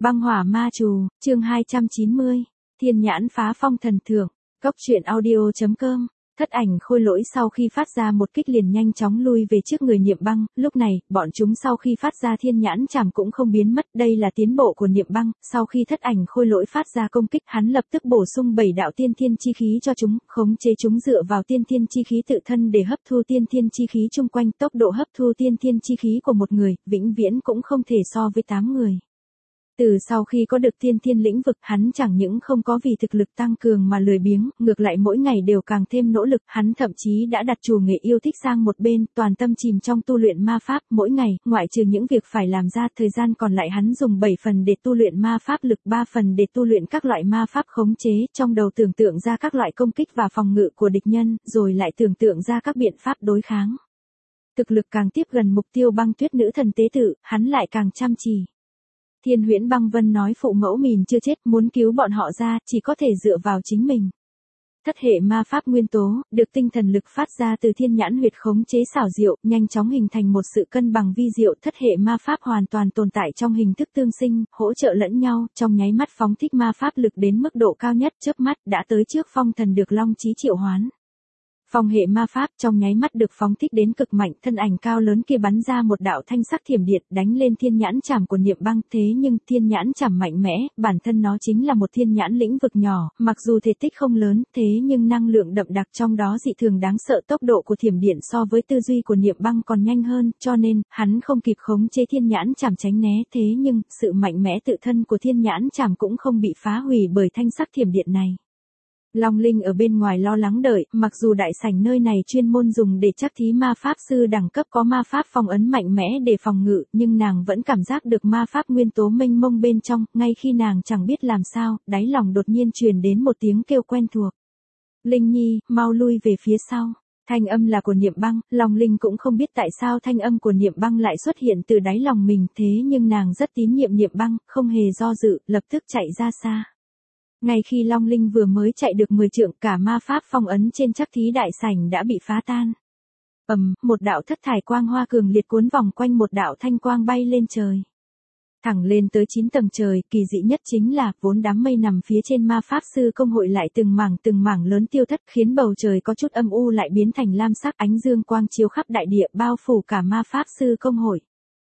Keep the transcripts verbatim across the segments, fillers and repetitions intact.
Băng hỏa ma trù, chương hai trăm chín mươi, thiên nhãn phá phong thần thưởng, cốc truyện audio chấm com. Thất ảnh khôi lỗi sau khi phát ra một kích liền nhanh chóng lui về trước người Niệm Băng, lúc này, bọn chúng sau khi phát ra thiên nhãn chảm cũng không biến mất, đây là tiến bộ của Niệm Băng, sau khi thất ảnh khôi lỗi phát ra công kích, hắn lập tức bổ sung bảy đạo tiên thiên chi khí cho chúng, khống chế chúng dựa vào tiên thiên chi khí tự thân để hấp thu tiên thiên chi khí chung quanh, tốc độ hấp thu tiên thiên chi khí của một người, vĩnh viễn cũng không thể so với tám người. Từ sau khi có được tiên thiên lĩnh vực, hắn chẳng những không có vì thực lực tăng cường mà lười biếng, ngược lại mỗi ngày đều càng thêm nỗ lực, hắn thậm chí đã đặt chủ nghệ yêu thích sang một bên, toàn tâm chìm trong tu luyện ma pháp, mỗi ngày, ngoại trừ những việc phải làm ra, thời gian còn lại hắn dùng bảy phần để tu luyện ma pháp lực, ba phần để tu luyện các loại ma pháp khống chế, trong đầu tưởng tượng ra các loại công kích và phòng ngự của địch nhân, rồi lại tưởng tượng ra các biện pháp đối kháng. Thực lực càng tiếp gần mục tiêu Băng Tuyết nữ thần tế tự, hắn lại càng chăm chỉ. Thiên Huyễn Băng Vân nói phụ mẫu mình chưa chết, muốn cứu bọn họ ra, chỉ có thể dựa vào chính mình. Thất hệ ma pháp nguyên tố, được tinh thần lực phát ra từ thiên nhãn huyệt khống chế xảo diệu, nhanh chóng hình thành một sự cân bằng vi diệu. Thất hệ ma pháp hoàn toàn tồn tại trong hình thức tương sinh, hỗ trợ lẫn nhau, trong nháy mắt phóng thích ma pháp lực đến mức độ cao nhất, chớp mắt đã tới trước phong thần được Long Chí triệu hoán. Phong hệ ma pháp trong nháy mắt được phóng thích đến cực mạnh, thân ảnh cao lớn kia bắn ra một đạo thanh sắc thiểm điện đánh lên thiên nhãn chảm của Niệm Băng, thế nhưng thiên nhãn chảm mạnh mẽ, bản thân nó chính là một thiên nhãn lĩnh vực nhỏ, mặc dù thể tích không lớn, thế nhưng năng lượng đậm đặc trong đó dị thường đáng sợ, tốc độ của thiểm điện so với tư duy của Niệm Băng còn nhanh hơn, cho nên hắn không kịp khống chế thiên nhãn chảm tránh né, thế nhưng sự mạnh mẽ tự thân của thiên nhãn chảm cũng không bị phá hủy bởi thanh sắc thiểm điện này. Long Linh ở bên ngoài lo lắng đợi, mặc dù đại sảnh nơi này chuyên môn dùng để chắc thí ma pháp sư đẳng cấp có ma pháp phong ấn mạnh mẽ để phòng ngự, nhưng nàng vẫn cảm giác được ma pháp nguyên tố mênh mông bên trong, ngay khi nàng chẳng biết làm sao, đáy lòng đột nhiên truyền đến một tiếng kêu quen thuộc. Linh Nhi, mau lui về phía sau. Thanh âm là của Niệm Băng, Long Linh cũng không biết tại sao thanh âm của Niệm Băng lại xuất hiện từ đáy lòng mình, thế nhưng nàng rất tín nhiệm Niệm Băng, không hề do dự, lập tức chạy ra xa. Ngay khi Long Linh vừa mới chạy được mười trượng, cả ma pháp phong ấn trên chắc thí đại sảnh đã bị phá tan. Ầm, một đạo thất thải quang hoa cường liệt cuốn vòng quanh một đạo thanh quang bay lên trời. Thẳng lên tới chín tầng trời, kỳ dị nhất chính là, vốn đám mây nằm phía trên ma pháp sư công hội lại từng mảng từng mảng lớn tiêu thất, khiến bầu trời có chút âm u lại biến thành lam sắc, ánh dương quang chiếu khắp đại địa, bao phủ cả ma pháp sư công hội.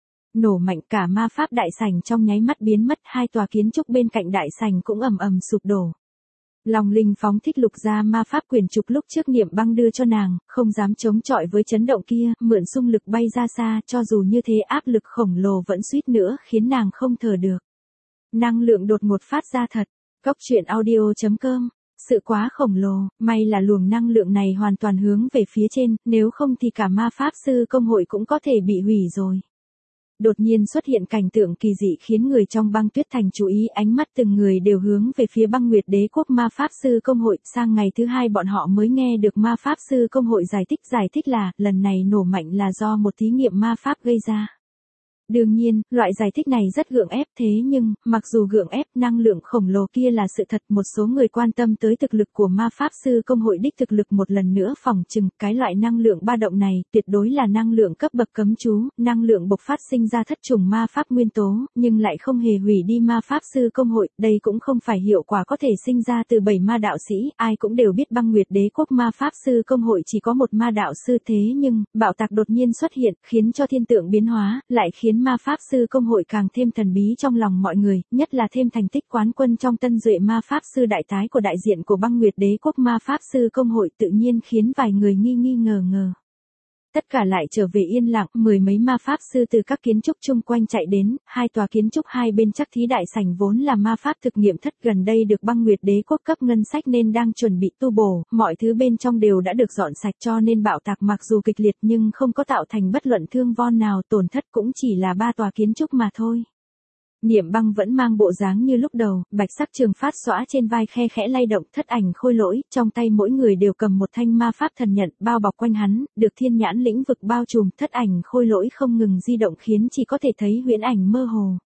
Nổ mạnh, cả ma pháp đại sảnh trong nháy mắt biến mất, hai tòa kiến trúc bên cạnh đại sảnh cũng ầm ầm sụp đổ. Long Linh phóng thích lục gia ma pháp quyển trục lúc trước Niệm Băng đưa cho nàng, không dám chống chọi với chấn động kia, mượn xung lực bay ra xa, cho dù như thế áp lực khổng lồ vẫn suýt nữa khiến nàng không thở được. Năng lượng đột ngột phát ra thật. Cốc truyện audio chấm com. Sự quá khổng lồ, may là luồng năng lượng này hoàn toàn hướng về phía trên, nếu không thì cả ma pháp sư công hội cũng có thể bị hủy rồi. Đột nhiên xuất hiện cảnh tượng kỳ dị khiến người trong Băng Tuyết Thành chú ý, ánh mắt từng người đều hướng về phía Băng Nguyệt Đế quốc ma pháp sư công hội, sang ngày thứ hai bọn họ mới nghe được ma pháp sư công hội giải thích, giải thích là, lần này nổ mạnh là do một thí nghiệm ma pháp gây ra. Đương nhiên, loại giải thích này rất gượng ép, thế nhưng, mặc dù gượng ép, năng lượng khổng lồ kia là sự thật, một số người quan tâm tới thực lực của ma pháp sư công hội đích thực lực một lần nữa phỏng chừng, cái loại năng lượng ba động này, tuyệt đối là năng lượng cấp bậc cấm chú, năng lượng bộc phát sinh ra thất trùng ma pháp nguyên tố, nhưng lại không hề hủy đi ma pháp sư công hội, đây cũng không phải hiệu quả có thể sinh ra từ bảy ma đạo sĩ, ai cũng đều biết Băng Nguyệt Đế quốc ma pháp sư công hội chỉ có một ma đạo sư, thế nhưng, bạo tạc đột nhiên xuất hiện, khiến cho thiên tượng biến hóa, lại khiến ma pháp sư công hội càng thêm thần bí trong lòng mọi người, nhất là thêm thành tích quán quân trong tân duệ ma pháp sư đại tái của đại diện của Băng Nguyệt Đế quốc ma pháp sư công hội, tự nhiên khiến vài người nghi nghi ngờ ngờ. Tất cả lại trở về yên lặng, mười mấy ma pháp sư từ các kiến trúc chung quanh chạy đến, hai tòa kiến trúc hai bên chắc thí đại sảnh vốn là ma pháp thực nghiệm thất, gần đây được Băng Nguyệt Đế quốc cấp ngân sách nên đang chuẩn bị tu bổ, mọi thứ bên trong đều đã được dọn sạch, cho nên bạo tạc mặc dù kịch liệt nhưng không có tạo thành bất luận thương vong nào, tổn thất cũng chỉ là ba tòa kiến trúc mà thôi. Niệm Băng vẫn mang bộ dáng như lúc đầu, bạch sắc trường phát xõa trên vai khe khẽ lay động, thất ảnh khôi lỗi, trong tay mỗi người đều cầm một thanh ma pháp thần nhận, bao bọc quanh hắn, được thiên nhãn lĩnh vực bao trùm, thất ảnh khôi lỗi không ngừng di động khiến chỉ có thể thấy huyễn ảnh mơ hồ.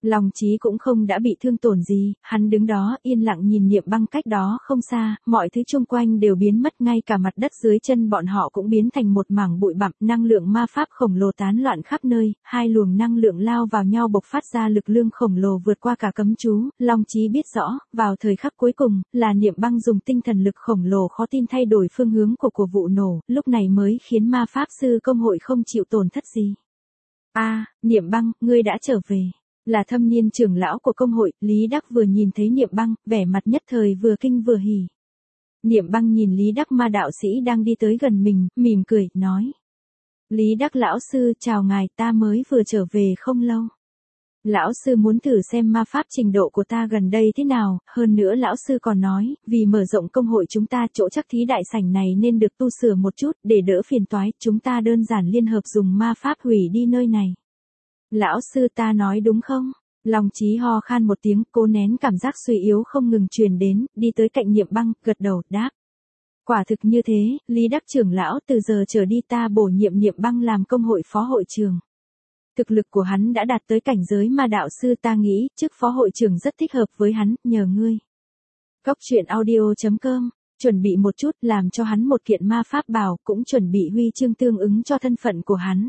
Long Chí cũng không đã bị thương tổn gì, hắn đứng đó yên lặng nhìn Niệm Băng cách đó không xa, mọi thứ xung quanh đều biến mất, ngay cả mặt đất dưới chân bọn họ cũng biến thành một mảng bụi bặm, năng lượng ma pháp khổng lồ tán loạn khắp nơi, hai luồng năng lượng lao vào nhau bộc phát ra lực lượng khổng lồ vượt qua cả cấm chú. Long Chí biết rõ, vào thời khắc cuối cùng, là Niệm Băng dùng tinh thần lực khổng lồ khó tin thay đổi phương hướng của của vụ nổ, lúc này mới khiến ma pháp sư công hội không chịu tổn thất gì. A, à, Niệm Băng, ngươi đã trở về. Là thâm niên trưởng lão của công hội, Lý Đắc vừa nhìn thấy Niệm Băng, vẻ mặt nhất thời vừa kinh vừa hỉ. Niệm Băng nhìn Lý Đắc ma đạo sĩ đang đi tới gần mình, mỉm cười, nói. Lý Đắc lão sư, chào ngài, ta mới vừa trở về không lâu. Lão sư muốn thử xem ma pháp trình độ của ta gần đây thế nào, hơn nữa lão sư còn nói, vì mở rộng công hội chúng ta chỗ chắc thí đại sảnh này nên được tu sửa một chút, để đỡ phiền toái, chúng ta đơn giản liên hợp dùng ma pháp hủy đi nơi này. Lão sư ta nói đúng không? Long Chí ho khan một tiếng, cố nén cảm giác suy yếu không ngừng truyền đến, đi tới cạnh Niệm Băng, gật đầu, đáp. Quả thực như thế, Lý Đắc trưởng lão, từ giờ trở đi ta bổ nhiệm Niệm Băng làm công hội phó hội trưởng. Thực lực của hắn đã đạt tới cảnh giới ma đạo sư, ta nghĩ, chức phó hội trưởng rất thích hợp với hắn, nhờ ngươi. Góc truyện audio chấm com, chuẩn bị một chút, làm cho hắn một kiện ma pháp bào, cũng chuẩn bị huy chương tương ứng cho thân phận của hắn.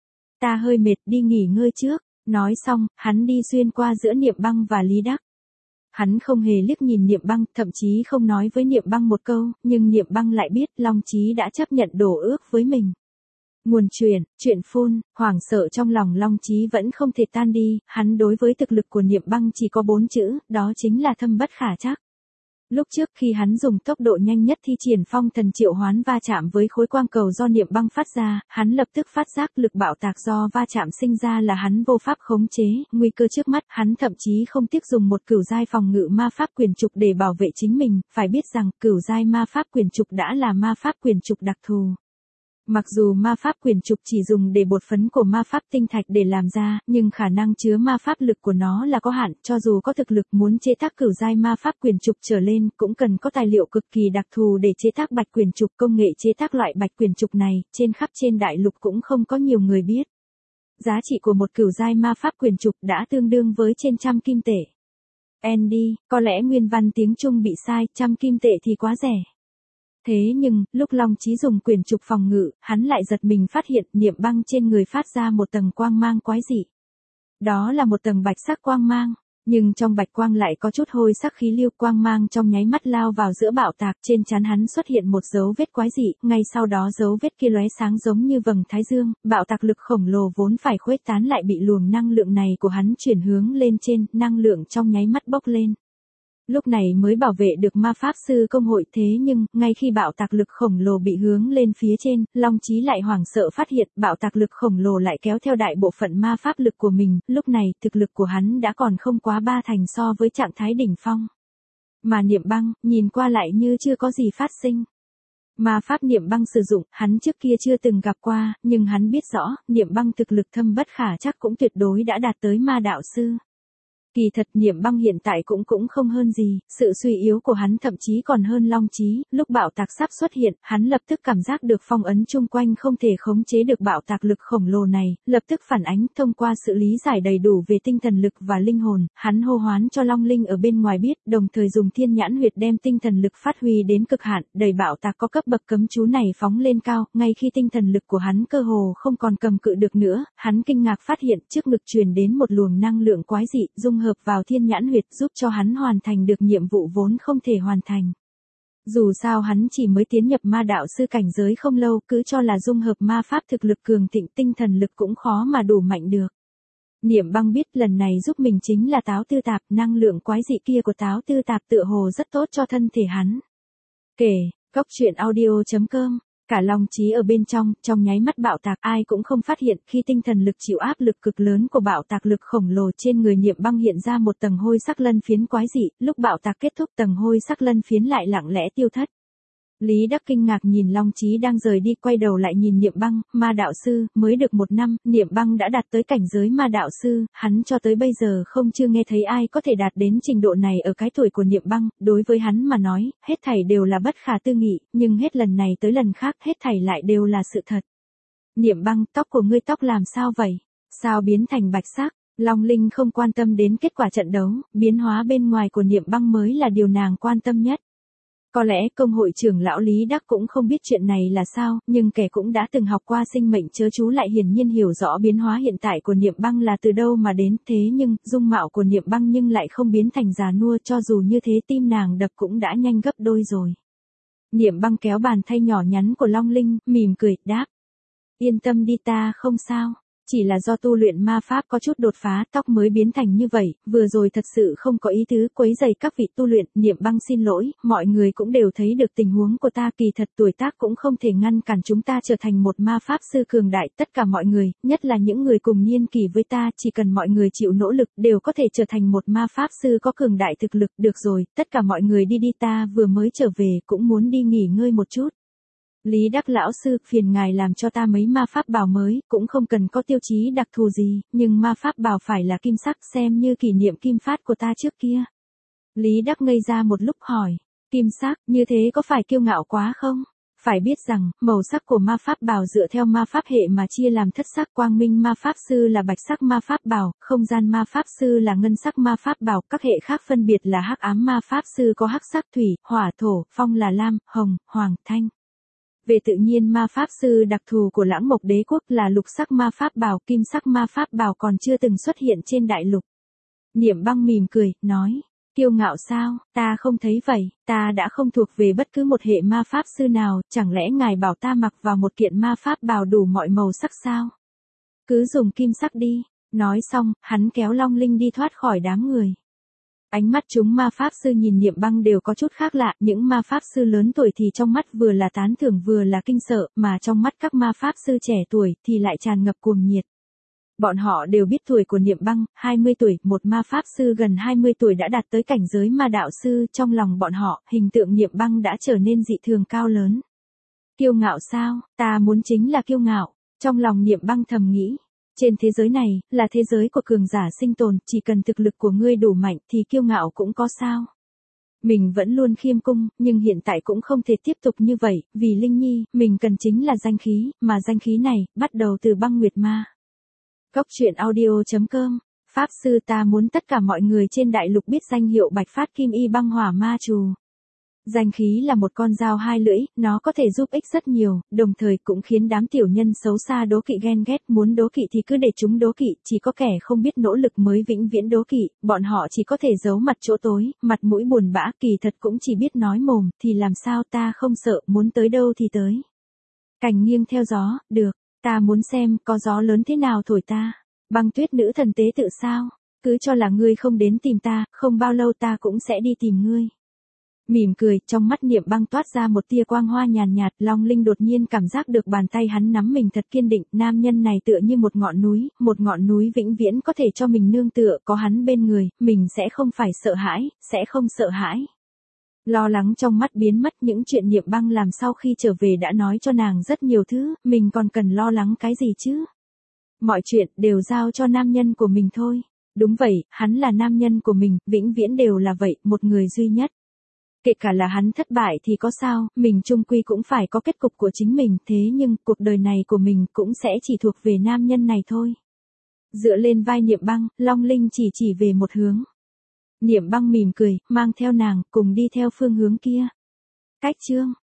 Ta hơi mệt, đi nghỉ ngơi trước. Nói xong, hắn đi xuyên qua giữa Niệm Băng và Lý Đắc. Hắn không hề liếc nhìn Niệm Băng, thậm chí không nói với Niệm Băng một câu, nhưng Niệm Băng lại biết Long Chí đã chấp nhận đổ ước với mình. Nguồn truyền, chuyện phun, hoảng sợ trong lòng Long Chí vẫn không thể tan đi, hắn đối với thực lực của Niệm Băng chỉ có bốn chữ, đó chính là thâm bất khả trắc. Lúc trước khi hắn dùng tốc độ nhanh nhất thi triển phong thần triệu hoán va chạm với khối quang cầu do Niệm Băng phát ra, hắn lập tức phát giác lực bạo tạc do va chạm sinh ra là hắn vô pháp khống chế, nguy cơ trước mắt, hắn thậm chí không tiếc dùng một cửu giai phòng ngự ma pháp quyền trục để bảo vệ chính mình, phải biết rằng cửu giai ma pháp quyền trục đã là ma pháp quyền trục đặc thù. Mặc dù ma pháp quyền trục chỉ dùng để bột phấn của ma pháp tinh thạch để làm ra, nhưng khả năng chứa ma pháp lực của nó là có hạn, cho dù có thực lực muốn chế tác cửu giai ma pháp quyền trục trở lên, cũng cần có tài liệu cực kỳ đặc thù để chế tác bạch quyền trục. Công nghệ chế tác loại bạch quyền trục này, trên khắp trên đại lục cũng không có nhiều người biết. Giá trị của một cửu giai ma pháp quyền trục đã tương đương với trên trăm kim tệ. Andy, có lẽ nguyên văn tiếng Trung bị sai, trăm kim tệ thì quá rẻ. Thế nhưng, lúc Long Chí dùng quyền trục phòng ngự, hắn lại giật mình phát hiện Niệm Băng trên người phát ra một tầng quang mang quái dị. Đó là một tầng bạch sắc quang mang, nhưng trong bạch quang lại có chút hôi sắc khí lưu, quang mang trong nháy mắt lao vào giữa bạo tạc, trên trán hắn xuất hiện một dấu vết quái dị, ngay sau đó dấu vết kia lóe sáng giống như vầng thái dương, bạo tạc lực khổng lồ vốn phải khuếch tán lại bị luồng năng lượng này của hắn chuyển hướng lên trên, năng lượng trong nháy mắt bốc lên. Lúc này mới bảo vệ được ma pháp sư công hội, thế nhưng, ngay khi bạo tạc lực khổng lồ bị hướng lên phía trên, Long Chí lại hoảng sợ phát hiện, bạo tạc lực khổng lồ lại kéo theo đại bộ phận ma pháp lực của mình, lúc này, thực lực của hắn đã còn không quá ba thành so với trạng thái đỉnh phong. Mà Niệm Băng, nhìn qua lại như chưa có gì phát sinh. Ma pháp Niệm Băng sử dụng, hắn trước kia chưa từng gặp qua, nhưng hắn biết rõ, Niệm Băng thực lực thâm bất khả trắc cũng tuyệt đối đã đạt tới ma đạo sư. Kỳ thật Niệm Băng hiện tại cũng cũng không hơn gì, sự suy yếu của hắn thậm chí còn hơn Long Chí, lúc bạo tạc sắp xuất hiện, hắn lập tức cảm giác được phong ấn chung quanh không thể khống chế được bạo tạc lực khổng lồ này, lập tức phản ánh thông qua sự lý giải đầy đủ về tinh thần lực và linh hồn, hắn hô hoán cho Long Linh ở bên ngoài biết, đồng thời dùng thiên nhãn huyệt đem tinh thần lực phát huy đến cực hạn, đẩy bạo tạc có cấp bậc cấm chú này phóng lên cao, ngay khi tinh thần lực của hắn cơ hồ không còn cầm cự được nữa, hắn kinh ngạc phát hiện trước ngực truyền đến một luồng năng lượng quái dị, dung hợp vào thiên nhãn huyệt giúp cho hắn hoàn thành được nhiệm vụ vốn không thể hoàn thành. Dù sao hắn chỉ mới tiến nhập ma đạo sư cảnh giới không lâu, cứ cho là dung hợp ma pháp thực lực cường thịnh, tinh thần lực cũng khó mà đủ mạnh được. Niệm Băng biết lần này giúp mình chính là táo tư tạp, năng lượng quái dị kia của táo tư tạp tựa hồ rất tốt cho thân thể hắn. Kể, góc truyện audio chấm com. Cả Long Chí ở bên trong, trong nháy mắt bạo tạc, ai cũng không phát hiện, khi tinh thần lực chịu áp lực cực lớn của bạo tạc lực khổng lồ trên người Niệm Băng hiện ra một tầng hôi sắc lân phiến quái dị, lúc bạo tạc kết thúc tầng hôi sắc lân phiến lại lặng lẽ tiêu thất. Lý Đắc kinh ngạc nhìn Long Chí đang rời đi, quay đầu lại nhìn Niệm Băng, ma đạo sư, mới được một năm, Niệm Băng đã đạt tới cảnh giới ma đạo sư, hắn cho tới bây giờ không chưa nghe thấy ai có thể đạt đến trình độ này ở cái tuổi của Niệm Băng, đối với hắn mà nói, hết thảy đều là bất khả tư nghị, nhưng hết lần này tới lần khác, hết thảy lại đều là sự thật. Niệm Băng, tóc của ngươi tóc làm sao vậy? Sao biến thành bạch sắc? Long Linh không quan tâm đến kết quả trận đấu, biến hóa bên ngoài của Niệm Băng mới là điều nàng quan tâm nhất. Có lẽ công hội trưởng lão Lý Đắc cũng không biết chuyện này là sao, nhưng kẻ cũng đã từng học qua sinh mệnh chớ chú lại hiển nhiên hiểu rõ biến hóa hiện tại của Niệm Băng là từ đâu mà đến, thế nhưng, dung mạo của Niệm Băng nhưng lại không biến thành già nua, cho dù như thế tim nàng đập cũng đã nhanh gấp đôi rồi. Niệm Băng kéo bàn tay nhỏ nhắn của Long Linh, mỉm cười, đáp. Yên tâm đi, ta không sao. Chỉ là do tu luyện ma pháp có chút đột phá, tóc mới biến thành như vậy, vừa rồi thật sự không có ý tứ quấy rầy các vị tu luyện. Niệm Băng xin lỗi, mọi người cũng đều thấy được tình huống của ta, kỳ thật tuổi tác cũng không thể ngăn cản chúng ta trở thành một ma pháp sư cường đại, tất cả mọi người, nhất là những người cùng niên kỳ với ta, chỉ cần mọi người chịu nỗ lực đều có thể trở thành một ma pháp sư có cường đại thực lực. Được rồi, tất cả mọi người đi đi, ta vừa mới trở về cũng muốn đi nghỉ ngơi một chút. Lý Đắc lão sư, phiền ngài làm cho ta mấy ma pháp bào mới, cũng không cần có tiêu chí đặc thù gì, nhưng ma pháp bào phải là kim sắc, xem như kỷ niệm kim phát của ta trước kia. Lý Đắc ngây ra một lúc hỏi, kim sắc, như thế có phải kiêu ngạo quá không? Phải biết rằng, màu sắc của ma pháp bào dựa theo ma pháp hệ mà chia làm thất sắc, quang minh ma pháp sư là bạch sắc ma pháp bào, không gian ma pháp sư là ngân sắc ma pháp bào, các hệ khác phân biệt là hắc ám ma pháp sư có hắc sắc, thủy, hỏa, thổ, phong là lam, hồng, hoàng, thanh. Về tự nhiên ma pháp sư đặc thù của Lãng Mộc Đế quốc là lục sắc ma pháp bào, kim sắc ma pháp bào còn chưa từng xuất hiện trên đại lục. Niệm Băng mỉm cười, nói, kiêu ngạo sao, ta không thấy vậy, ta đã không thuộc về bất cứ một hệ ma pháp sư nào, chẳng lẽ ngài bảo ta mặc vào một kiện ma pháp bào đủ mọi màu sắc sao? Cứ dùng kim sắc đi, nói xong, hắn kéo Long Linh đi thoát khỏi đám người. Ánh mắt chúng ma pháp sư nhìn Niệm Băng đều có chút khác lạ, những ma pháp sư lớn tuổi thì trong mắt vừa là tán thưởng vừa là kinh sợ, mà trong mắt các ma pháp sư trẻ tuổi thì lại tràn ngập cuồng nhiệt. Bọn họ đều biết tuổi của Niệm Băng, hai mươi tuổi, một ma pháp sư gần hai mươi tuổi đã đạt tới cảnh giới ma đạo sư, trong lòng bọn họ, hình tượng Niệm Băng đã trở nên dị thường cao lớn. Kiêu ngạo sao, ta muốn chính là kiêu ngạo, trong lòng Niệm Băng thầm nghĩ. Trên thế giới này, là thế giới của cường giả sinh tồn, chỉ cần thực lực của ngươi đủ mạnh thì kiêu ngạo cũng có sao. Mình vẫn luôn khiêm cung, nhưng hiện tại cũng không thể tiếp tục như vậy, vì Linh Nhi, mình cần chính là danh khí, mà danh khí này, bắt đầu từ Băng Nguyệt Ma. Góc truyện audio chấm com, Pháp sư ta muốn tất cả mọi người trên đại lục biết danh hiệu Bạch Phát Kim Y Băng Hỏa Ma Trù. Danh khí là một con dao hai lưỡi, nó có thể giúp ích rất nhiều, đồng thời cũng khiến đám tiểu nhân xấu xa đố kỵ ghen ghét, muốn đố kỵ thì cứ để chúng đố kỵ, chỉ có kẻ không biết nỗ lực mới vĩnh viễn đố kỵ, bọn họ chỉ có thể giấu mặt chỗ tối, mặt mũi buồn bã, kỳ thật cũng chỉ biết nói mồm, thì làm sao, ta không sợ, muốn tới đâu thì tới. Cành nghiêng theo gió, được, ta muốn xem, có gió lớn thế nào thổi ta. Băng Tuyết nữ thần tế tự sao, cứ cho là ngươi không đến tìm ta, không bao lâu ta cũng sẽ đi tìm ngươi. Mỉm cười, trong mắt Niệm Băng toát ra một tia quang hoa nhàn nhạt, Long Linh đột nhiên cảm giác được bàn tay hắn nắm mình thật kiên định, nam nhân này tựa như một ngọn núi, một ngọn núi vĩnh viễn có thể cho mình nương tựa, có hắn bên người, mình sẽ không phải sợ hãi, sẽ không sợ hãi. Lo lắng trong mắt biến mất, những chuyện Niệm Băng làm sau khi trở về đã nói cho nàng rất nhiều thứ, mình còn cần lo lắng cái gì chứ? Mọi chuyện đều giao cho nam nhân của mình thôi. Đúng vậy, hắn là nam nhân của mình, vĩnh viễn đều là vậy, một người duy nhất. Kể cả là hắn thất bại thì có sao, mình chung quy cũng phải có kết cục của chính mình, thế nhưng cuộc đời này của mình cũng sẽ chỉ thuộc về nam nhân này thôi. Dựa lên vai Niệm Băng, Long Linh chỉ chỉ về một hướng. Niệm Băng mỉm cười, mang theo nàng, cùng đi theo phương hướng kia. Cách chương